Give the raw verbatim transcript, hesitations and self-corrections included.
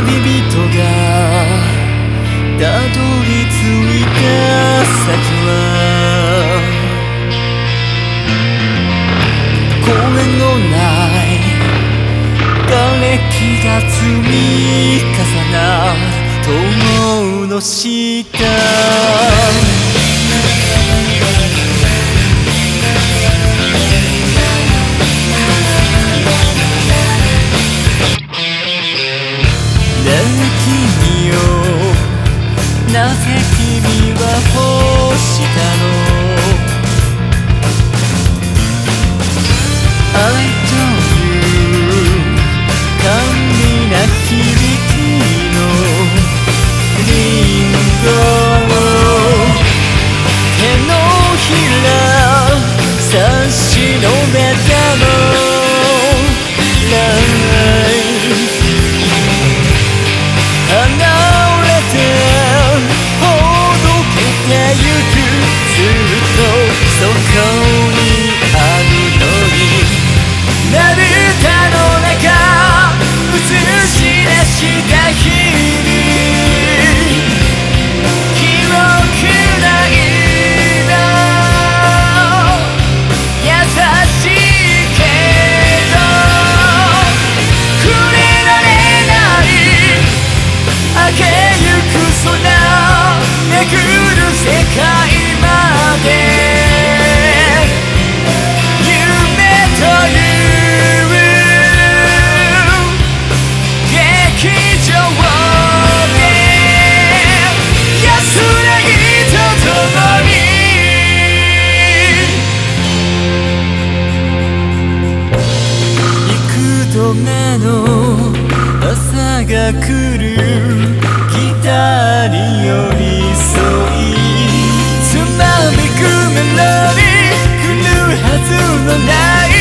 人がたどり着いた先は公園のない瓦礫が積み重なる塔の下なぜ君は欲したの I told you 甘美な響きのリンゴ手のひら差し伸べたの Life 離れてずっとそこにあるのにまぶたの中映し出した日々記憶ないの優しいけど触れられない明けゆく空めぐる世界目の朝が来る北に寄り添いつまびくメロディー来るはずのない